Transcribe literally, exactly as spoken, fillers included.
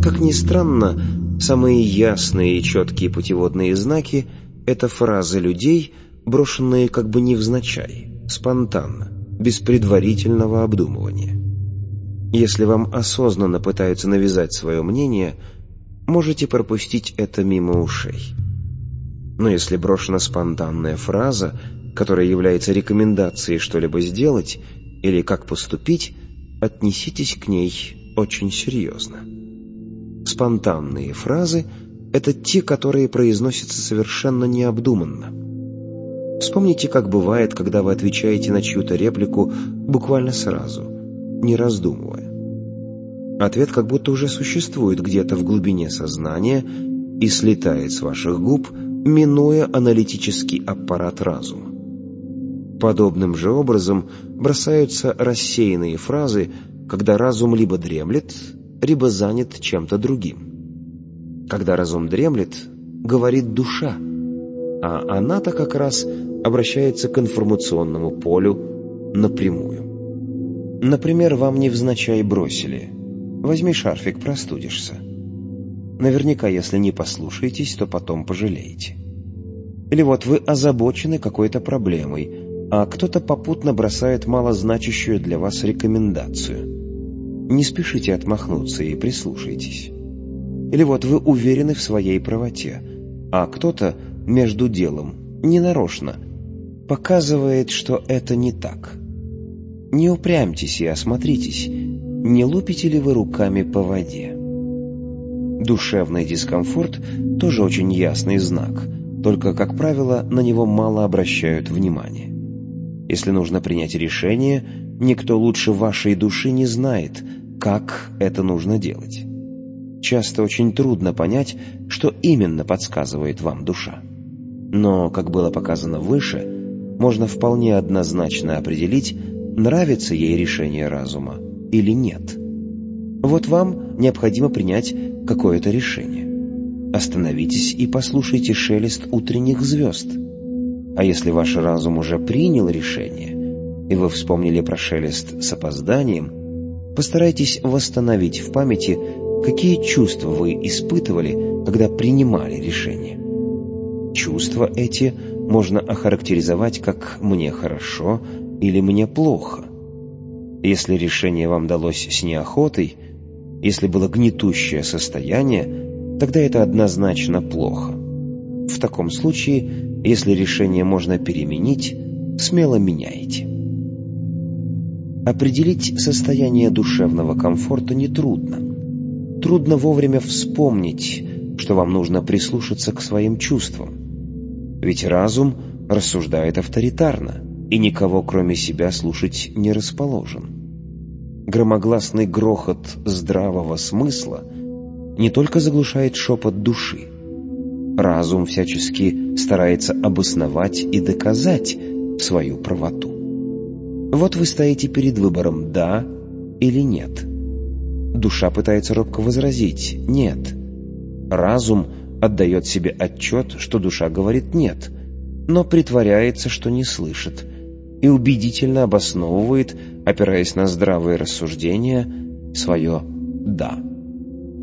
Как ни странно, самые ясные и четкие путеводные знаки — это фразы людей, брошенные как бы невзначай, спонтанно, без предварительного обдумывания. Если вам осознанно пытаются навязать свое мнение, можете пропустить это мимо ушей. Но если брошена спонтанная фраза, которая является рекомендацией что-либо сделать или как поступить, отнеситесь к ней очень серьезно. Спонтанные фразы — это те, которые произносятся совершенно необдуманно. Вспомните, как бывает, когда вы отвечаете на чью-то реплику буквально сразу, не раздумывая. Ответ как будто уже существует где-то в глубине сознания и слетает с ваших губ, минуя аналитический аппарат разума. Подобным же образом бросаются рассеянные фразы, когда разум либо дремлет, либо занят чем-то другим. Когда разум дремлет, говорит душа, а она-то как раз обращается к информационному полю напрямую. Например, вам невзначай бросили: «Возьми шарфик, простудишься». Наверняка, если не послушаетесь, то потом пожалеете. Или вот вы озабочены какой-то проблемой, а кто-то попутно бросает малозначащую для вас рекомендацию. Не спешите отмахнуться и прислушайтесь. Или вот вы уверены в своей правоте, а кто-то между делом, ненарочно, показывает, что это не так. Не упрямьтесь и осмотритесь, не лупите ли вы руками по воде. Душевный дискомфорт тоже очень ясный знак, только, как правило, на него мало обращают внимания. Если нужно принять решение, никто лучше вашей души не знает, как это нужно делать. Часто очень трудно понять, что именно подсказывает вам душа. Но, как было показано выше, можно вполне однозначно определить, нравится ей решение разума или нет. Вот вам необходимо принять какое-то решение. Остановитесь и послушайте шелест утренних звезд. А если ваш разум уже принял решение, и вы вспомнили про шелест с опозданием, постарайтесь восстановить в памяти, какие чувства вы испытывали, когда принимали решение. Чувства эти можно охарактеризовать как «мне хорошо» или «мне плохо». Если решение вам далось с неохотой, если было гнетущее состояние, тогда это однозначно плохо. В таком случае, если решение можно переменить, смело меняйте. Определить состояние душевного комфорта нетрудно. Трудно вовремя вспомнить, что вам нужно прислушаться к своим чувствам. Ведь разум рассуждает авторитарно и никого кроме себя слушать не расположен. Громогласный грохот здравого смысла не только заглушает шепот души. Разум всячески старается обосновать и доказать свою правоту. Вот вы стоите перед выбором «да» или «нет». Душа пытается робко возразить «нет». Разум отдает себе отчет, что душа говорит «нет», но притворяется, что не слышит, и убедительно обосновывает, опираясь на здравые рассуждения, свое «да».